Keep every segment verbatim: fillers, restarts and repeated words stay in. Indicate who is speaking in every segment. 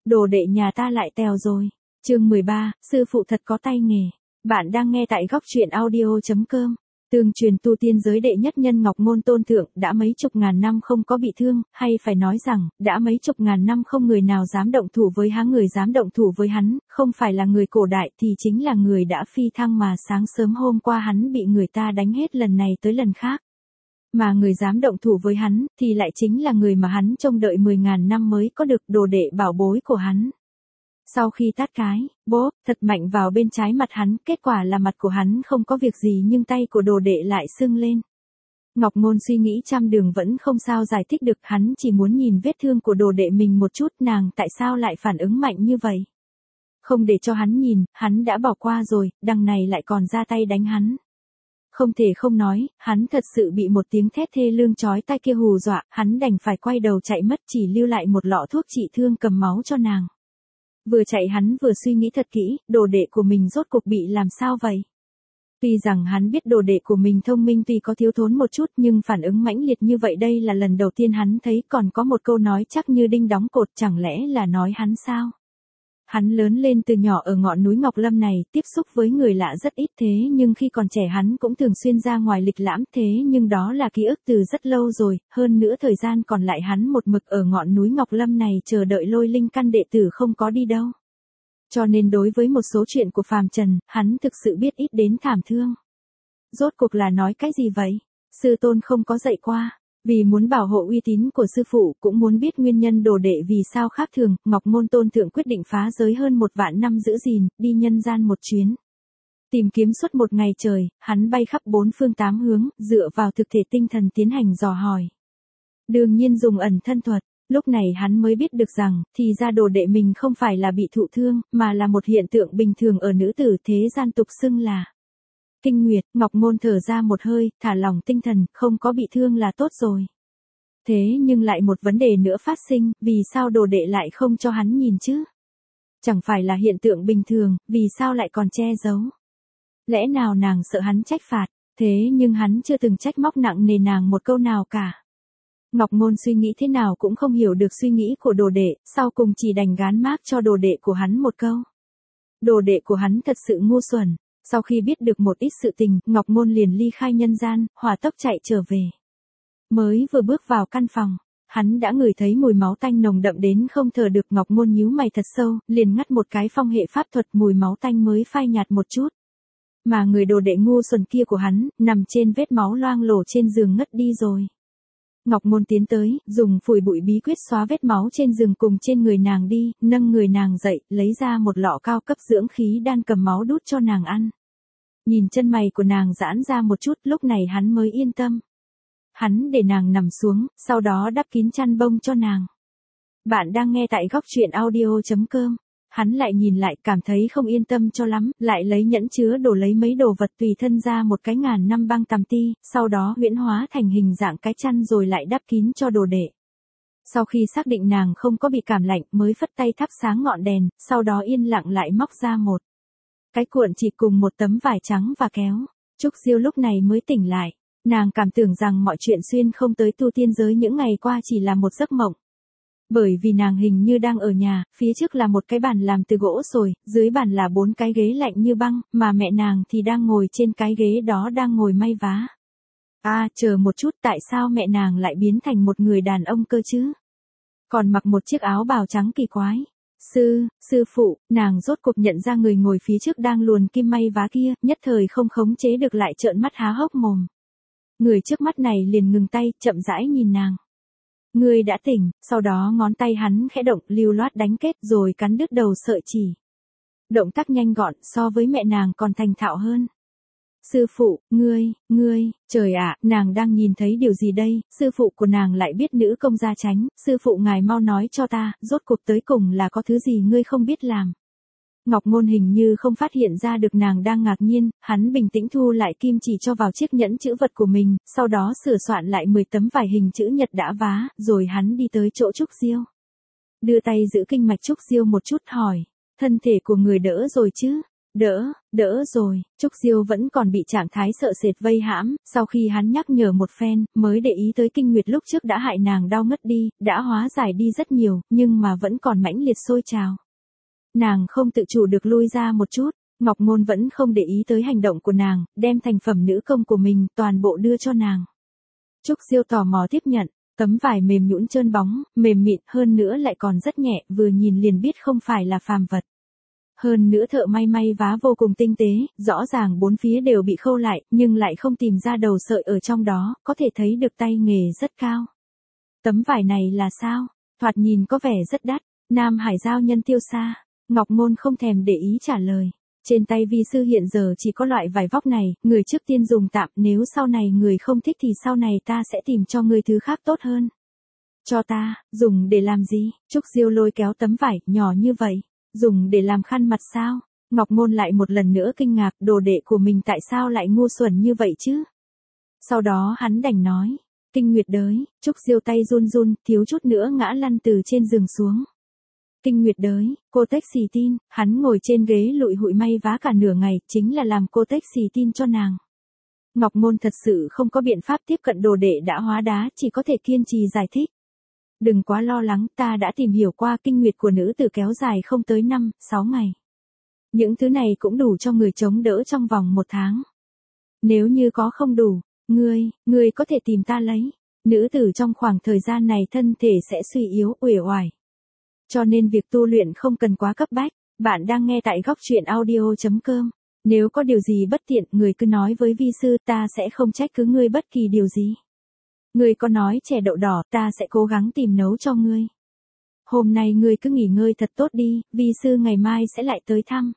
Speaker 1: đồ đệ nhà ta lại tèo rồi. Chương mười ba, sư phụ thật có tay nghề. Bạn đang nghe tại góc truyện audio chấm com. Tương truyền tu tiên giới đệ nhất nhân Ngọc Môn Tôn Thượng đã mấy chục ngàn năm không có bị thương, hay phải nói rằng, đã mấy chục ngàn năm không người nào dám động thủ với hắn, người dám động thủ với hắn, không phải là người cổ đại thì chính là người đã phi thăng mà sáng sớm hôm qua hắn bị người ta đánh hết lần này tới lần khác. Mà người dám động thủ với hắn, thì lại chính là người mà hắn trông đợi mười ngàn năm mới có được, đồ đệ bảo bối của hắn. Sau khi tát cái, bốp, thật mạnh vào bên trái mặt hắn, kết quả là mặt của hắn không có việc gì nhưng tay của đồ đệ lại sưng lên. Ngọc Môn suy nghĩ trăm đường vẫn không sao giải thích được, hắn chỉ muốn nhìn vết thương của đồ đệ mình một chút, nàng tại sao lại phản ứng mạnh như vậy. Không để cho hắn nhìn, hắn đã bỏ qua rồi, đằng này lại còn ra tay đánh hắn. Không thể không nói, hắn thật sự bị một tiếng thét thê lương chói tai kia hù dọa, hắn đành phải quay đầu chạy mất, chỉ lưu lại một lọ thuốc trị thương cầm máu cho nàng. Vừa chạy hắn vừa suy nghĩ thật kỹ, đồ đệ của mình rốt cuộc bị làm sao vậy? Tuy rằng hắn biết đồ đệ của mình thông minh tuy có thiếu thốn một chút nhưng phản ứng mãnh liệt như vậy đây là lần đầu tiên hắn thấy, còn có một câu nói chắc như đinh đóng cột, chẳng lẽ là nói hắn sao? Hắn lớn lên từ nhỏ ở ngọn núi Ngọc Lâm này, tiếp xúc với người lạ rất ít, thế nhưng khi còn trẻ hắn cũng thường xuyên ra ngoài lịch lãm, thế nhưng đó là ký ức từ rất lâu rồi, hơn nữa thời gian còn lại hắn một mực ở ngọn núi Ngọc Lâm này chờ đợi lôi linh căn đệ tử không có đi đâu. Cho nên đối với một số chuyện của phàm trần, hắn thực sự biết ít đến thảm thương. Rốt cuộc là nói cái gì vậy? Sư tôn không có dạy qua. Vì muốn bảo hộ uy tín của sư phụ, cũng muốn biết nguyên nhân đồ đệ vì sao khác thường, Ngọc Môn Tôn Thượng quyết định phá giới hơn một vạn năm giữ gìn, đi nhân gian một chuyến. Tìm kiếm suốt một ngày trời, hắn bay khắp bốn phương tám hướng, dựa vào thực thể tinh thần tiến hành dò hỏi. Đương nhiên dùng ẩn thân thuật, lúc này hắn mới biết được rằng, thì ra đồ đệ mình không phải là bị thụ thương, mà là một hiện tượng bình thường ở nữ tử thế gian tục xưng là kinh nguyệt. Ngọc Môn thở ra một hơi, thả lỏng tinh thần, không có bị thương là tốt rồi. Thế nhưng lại một vấn đề nữa phát sinh, vì sao đồ đệ lại không cho hắn nhìn chứ? Chẳng phải là hiện tượng bình thường, vì sao lại còn che giấu? Lẽ nào nàng sợ hắn trách phạt, thế nhưng hắn chưa từng trách móc nặng nề nàng một câu nào cả. Ngọc Môn suy nghĩ thế nào cũng không hiểu được suy nghĩ của đồ đệ, sau cùng chỉ đành gán mác cho đồ đệ của hắn một câu. Đồ đệ của hắn thật sự ngu xuẩn. Sau khi biết được một ít sự tình, Ngọc Môn liền ly khai nhân gian, hỏa tốc chạy trở về. Mới vừa bước vào căn phòng, hắn đã ngửi thấy mùi máu tanh nồng đậm đến không thở được. Ngọc Môn nhíu mày thật sâu, liền ngắt một cái phong hệ pháp thuật, mùi máu tanh mới phai nhạt một chút. Mà người đồ đệ ngu xuẩn kia của hắn, nằm trên vết máu loang lổ trên giường ngất đi rồi. Ngọc Môn tiến tới, dùng phủi bụi bí quyết xóa vết máu trên giường cùng trên người nàng đi, nâng người nàng dậy, lấy ra một lọ cao cấp dưỡng khí đan cầm máu đút cho nàng ăn. Nhìn chân mày của nàng giãn ra một chút, lúc này hắn mới yên tâm. Hắn để nàng nằm xuống, sau đó đắp kín chăn bông cho nàng. Bạn đang nghe tại góc truyện audio chấm com. Hắn lại nhìn lại, cảm thấy không yên tâm cho lắm, lại lấy nhẫn chứa đồ lấy mấy đồ vật tùy thân ra một cái ngàn năm băng tằm ti, sau đó huyễn hóa thành hình dạng cái chăn rồi lại đắp kín cho đồ đệ. Sau khi xác định nàng không có bị cảm lạnh mới phất tay thắp sáng ngọn đèn, sau đó yên lặng lại móc ra một cái cuộn chỉ cùng một tấm vải trắng và kéo. Trúc Diêu lúc này mới tỉnh lại, nàng cảm tưởng rằng mọi chuyện xuyên không tới tu tiên giới những ngày qua chỉ là một giấc mộng. Bởi vì nàng hình như đang ở nhà, phía trước là một cái bàn làm từ gỗ sồi, dưới bàn là bốn cái ghế lạnh như băng, mà mẹ nàng thì đang ngồi trên cái ghế đó đang ngồi may vá. À, chờ một chút, tại sao mẹ nàng lại biến thành một người đàn ông cơ chứ? Còn mặc một chiếc áo bào trắng kỳ quái. Sư, sư phụ, nàng rốt cuộc nhận ra người ngồi phía trước đang luồn kim may vá kia, nhất thời không khống chế được lại trợn mắt há hốc mồm. Người trước mắt này liền ngừng tay, chậm rãi nhìn nàng. Ngươi đã tỉnh, sau đó ngón tay hắn khẽ động, lưu loát đánh kết rồi cắn đứt đầu sợi chỉ. Động tác nhanh gọn, so với mẹ nàng còn thành thạo hơn. Sư phụ, ngươi, ngươi, trời ạ, nàng đang nhìn thấy điều gì đây? Sư phụ của nàng lại biết nữ công gia tránh, sư phụ ngài mau nói cho ta, rốt cuộc tới cùng là có thứ gì ngươi không biết làm. Ngọc Môn hình như không phát hiện ra được nàng đang ngạc nhiên, hắn bình tĩnh thu lại kim chỉ cho vào chiếc nhẫn chữ vật của mình, sau đó sửa soạn lại mười tấm vải hình chữ nhật đã vá, rồi hắn đi tới chỗ Trúc Diêu. Đưa tay giữ kinh mạch Trúc Diêu một chút hỏi, thân thể của người đỡ rồi chứ? Đỡ, đỡ rồi, Trúc Diêu vẫn còn bị trạng thái sợ sệt vây hãm, sau khi hắn nhắc nhở một phen, mới để ý tới kinh nguyệt lúc trước đã hại nàng đau ngất đi, đã hóa giải đi rất nhiều, nhưng mà vẫn còn mãnh liệt sôi trào. Nàng không tự chủ được lui ra một chút, Ngọc Ngôn vẫn không để ý tới hành động của nàng, đem thành phẩm nữ công của mình toàn bộ đưa cho nàng. Trúc Diêu tò mò tiếp nhận, tấm vải mềm nhũn trơn bóng, mềm mịn hơn nữa lại còn rất nhẹ, vừa nhìn liền biết không phải là phàm vật. Hơn nữa thợ may may vá vô cùng tinh tế, rõ ràng bốn phía đều bị khâu lại, nhưng lại không tìm ra đầu sợi ở trong đó, có thể thấy được tay nghề rất cao. Tấm vải này là sao? Thoạt nhìn có vẻ rất đắt, Nam Hải giao nhân tiêu xa. Ngọc Ngôn không thèm để ý trả lời. Trên tay vi sư hiện giờ chỉ có loại vải vóc này, người trước tiên dùng tạm, nếu sau này người không thích thì sau này ta sẽ tìm cho người thứ khác tốt hơn. Cho ta, dùng để làm gì? Trúc Diêu lôi kéo tấm vải, nhỏ như vậy. Dùng để làm khăn mặt sao? Ngọc Ngôn lại một lần nữa kinh ngạc, đồ đệ của mình tại sao lại ngu xuẩn như vậy chứ? Sau đó hắn đành nói, kinh nguyệt đới, Trúc Diêu tay run run, thiếu chút nữa ngã lăn từ trên giường xuống. Kinh nguyệt đới, cô tếch xì tin, hắn ngồi trên ghế lụi hụi may vá cả nửa ngày, chính là làm cô tếch xì tin cho nàng. Ngọc Ngôn thật sự không có biện pháp tiếp cận đồ đệ đã hóa đá, chỉ có thể kiên trì giải thích. Đừng quá lo lắng, ta đã tìm hiểu qua kinh nguyệt của nữ tử kéo dài không tới năm, sáu ngày. Những thứ này cũng đủ cho người chống đỡ trong vòng một tháng. Nếu như có không đủ, ngươi, ngươi có thể tìm ta lấy. Nữ tử trong khoảng thời gian này thân thể sẽ suy yếu, uể oải. Cho nên việc tu luyện không cần quá cấp bách. Bạn đang nghe tại góc truyện audio chấm com. Nếu có điều gì bất tiện, người cứ nói với vi sư, ta sẽ không trách cứ ngươi bất kỳ điều gì. Ngươi có nói chè đậu đỏ, ta sẽ cố gắng tìm nấu cho ngươi. Hôm nay ngươi cứ nghỉ ngơi thật tốt đi, vi sư ngày mai sẽ lại tới thăm.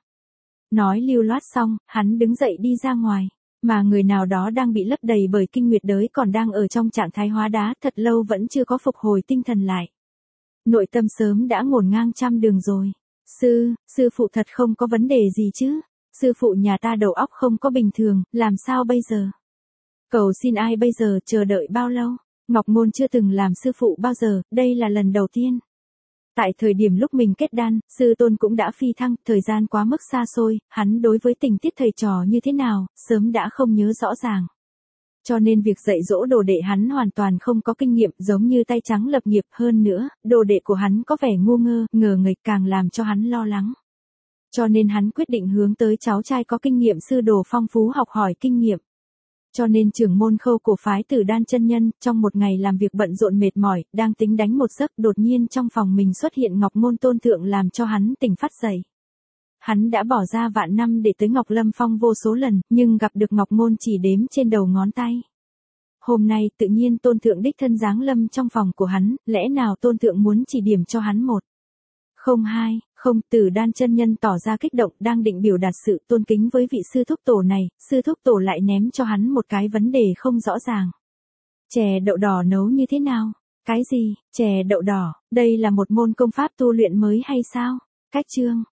Speaker 1: Nói lưu loát xong, hắn đứng dậy đi ra ngoài. Mà người nào đó đang bị lấp đầy bởi kinh nguyệt đới còn đang ở trong trạng thái hóa đá thật lâu vẫn chưa có phục hồi tinh thần lại. Nội tâm sớm đã ngổn ngang trăm đường rồi. Sư, sư phụ thật không có vấn đề gì chứ? Sư phụ nhà ta đầu óc không có bình thường, làm sao bây giờ? Cầu xin ai bây giờ, chờ đợi bao lâu? Ngọc Ngôn chưa từng làm sư phụ bao giờ, đây là lần đầu tiên. Tại thời điểm lúc mình kết đan, sư tôn cũng đã phi thăng, thời gian quá mức xa xôi, hắn đối với tình tiết thầy trò như thế nào, sớm đã không nhớ rõ ràng. Cho nên việc dạy dỗ đồ đệ hắn hoàn toàn không có kinh nghiệm, giống như tay trắng lập nghiệp. Hơn nữa, đồ đệ của hắn có vẻ ngu ngơ, ngờ nghệch càng làm cho hắn lo lắng. Cho nên hắn quyết định hướng tới cháu trai có kinh nghiệm sư đồ phong phú học hỏi kinh nghiệm. Cho nên trưởng môn Khâu của phái Tử Đan chân nhân, trong một ngày làm việc bận rộn mệt mỏi, đang tính đánh một giấc, đột nhiên trong phòng mình xuất hiện Ngọc Ngôn tôn thượng làm cho hắn tỉnh phát dậy. Hắn đã bỏ ra vạn năm để tới Ngọc Lâm Phong vô số lần, nhưng gặp được Ngọc Ngôn chỉ đếm trên đầu ngón tay. Hôm nay tự nhiên tôn thượng đích thân giáng lâm trong phòng của hắn, lẽ nào tôn thượng muốn chỉ điểm cho hắn một? Không hai, không, Tử Đan chân nhân tỏ ra kích động, đang định biểu đạt sự tôn kính với vị sư thúc tổ này, sư thúc tổ lại ném cho hắn một cái vấn đề không rõ ràng. Chè đậu đỏ nấu như thế nào? Cái gì? Chè đậu đỏ, đây là một môn công pháp tu luyện mới hay sao? Cách chương,